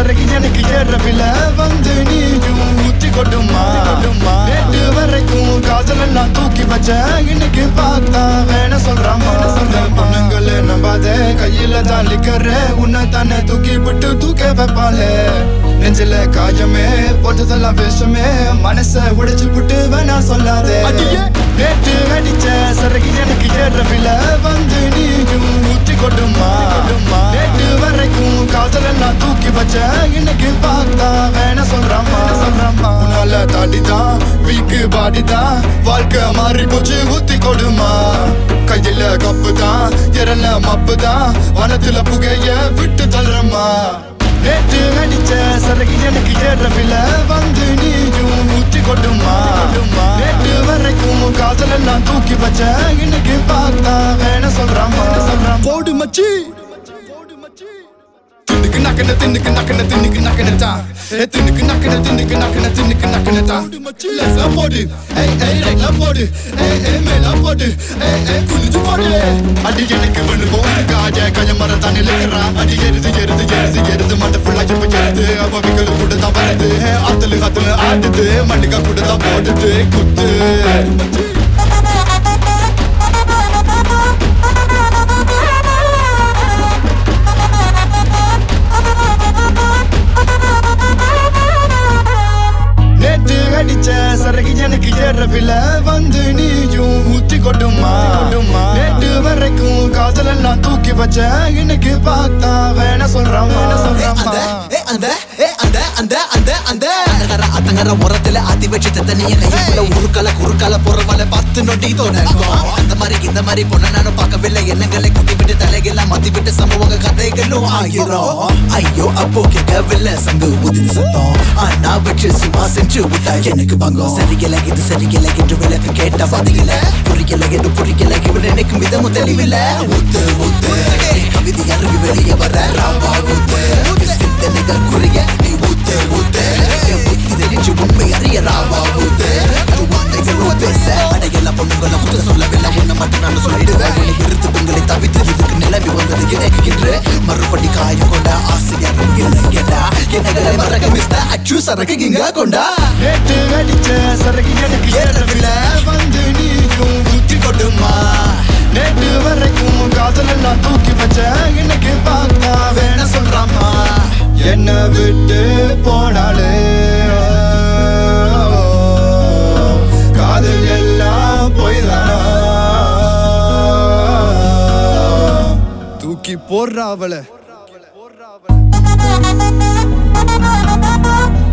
சரக்கு எனக்கு ஏறவில வந்து நீயும் ஊத்தி கொட்டுமா நேற்று வரைக்கும் காதலெல்லாம் தூக்கி வச்ச இன்னைக்கு பார்த்தா வேண சொல்றாமா பொண்ணுங்கள நம்பாத கையில தான் லிக்கற உன்னை தானே தூக்கி விட்டு தூக்க வைப்பாளே நெஞ்சில காயமே போட்டதெல்லாம் விஷமே மனச உடைச்சு விட்டு வேணா சொல்லாதே நேற்று அடிச்ச சரக்கு எனக்கு ஏறவில வந்து நீயும் ஊத்தி கொட்டுமா நேற்று வரைக்கும் காதலெல்லாம் தூக்கி வச்ச இன்னைக்கு பார்த்தா வேணா சொல்றாமா உன்னால தாடிதான் வீக்கு பாடிதான் வாழ்க்கை மாறி போச்சு ஊத்தி கொடுமா கையில கப்பு தான் எரல மப்பு தான் வனத்துல புகைய விட்டு தள்ளுறமா நேற்று அடிச்ச சரக்கு எனக்கு ஏறவில வந்து நீயும் ஊத்தி கொட்டுமா நேற்று வரைக்கும் காதலெல்லாம் தூக்கி வச்ச இன்னைக்கு பார்த்தா வேணா சொல்றாமா போடு மச்சி தின்னுக்கு நக்கன தின்னுக்கு நக்கன தின்னுக்கு நக்கனதா தின்னுக்கு நக்கன தின்னுக்கு நக்கன தின்னுக்கு நக்கனதா லெஃப்ட்ல போடு ரைட்ல போடு மேல போடு குளிச்சு போடு அடி எனக்கு வந்து போன காய மரம் தானே இழுக்கிறா அடி எருது மண்டை ஃபுல்லா இப்ப எருது அவிகள் கூட தான் வருது அத்தலு ஆடுது மண்ணுக்கா கூட தான் போடுது குத்து அடிச்ச சரக்கு எனக்கு ஏறவில வந்து நீயும் ஊத்தி கொட்டுமா நேற்று வரைக்கும் காதலெல்லாம் தூக்கி வச்ச இன்னைக்கு பார்த்தா வேணா சொல்றாமா அத்தங்கர உரத்துல ஆத்தி வச்சு தண்ணிய கையுள்ள குறுக்கால பொறவால 10 நொடி தோணும் அந்த மாதிரி இந்த மாதிரி பொண்ண நானும் பார்க்கவில்லை எண்ணங்களை கூட்டி விட்டு தலைகெல்லாம் மாத்தி விட்டு சம்பவங்க கதைகளும் ஆகிறோம் ஐயோ அப்போ கேட்கவில்லை சங்கு ஊதின சத்தம் ஆனா வச்சு சும்மா செஞ்சு விட்டா எனக்கு பங்கம் சரிக்கலை இது சரிக்கலை என்று விளக்கு கேட்ட பதில புரிக்கலை என்று புரிக்கலை இவன் நினைக்கும் விதமும் தெளிவில்லை ஊத்து ஊத்து கவிதை அருவி வெளியே வர ராவா ஊத்து சிந்தனைகள் குறைய நீ ஊத்து ஊத்து புத்தி தெரிஞ்சு உண்மை அறிய ராவா ஊத்து பேச அடையெல்லாம் பொண்ணுங்களை முத்த சொல்லவில்லை ஒண்ணு மட்டும் நான் சொல்லிடுவேன் இருத்து பெண்களை தவித்து இதுக்கு நிலைமை வந்தது இணைக்கின்ற மறுபடி காயம் கொண்ட ஆசையாரும் இல்லைங்கடா என்னகளை மறக்க மிஸ்டா அச்சு சரக்கு இங்க கொண்டா நேற்று அடிச்ச சரக்கு எனக்கு ஏறவில்லை வந்து நீயும் ஊத்தி கொட்டுமா நேற்று வரைக்கும் காதலெல்லாம் தூக்கி வச்ச இன்னைக்கு பார்த்தா வேணா சொல்றாமா என்ன விட்டு போனாலே காதல் எல்லாம் போய்தானா தூக்கி போடுறா அவளை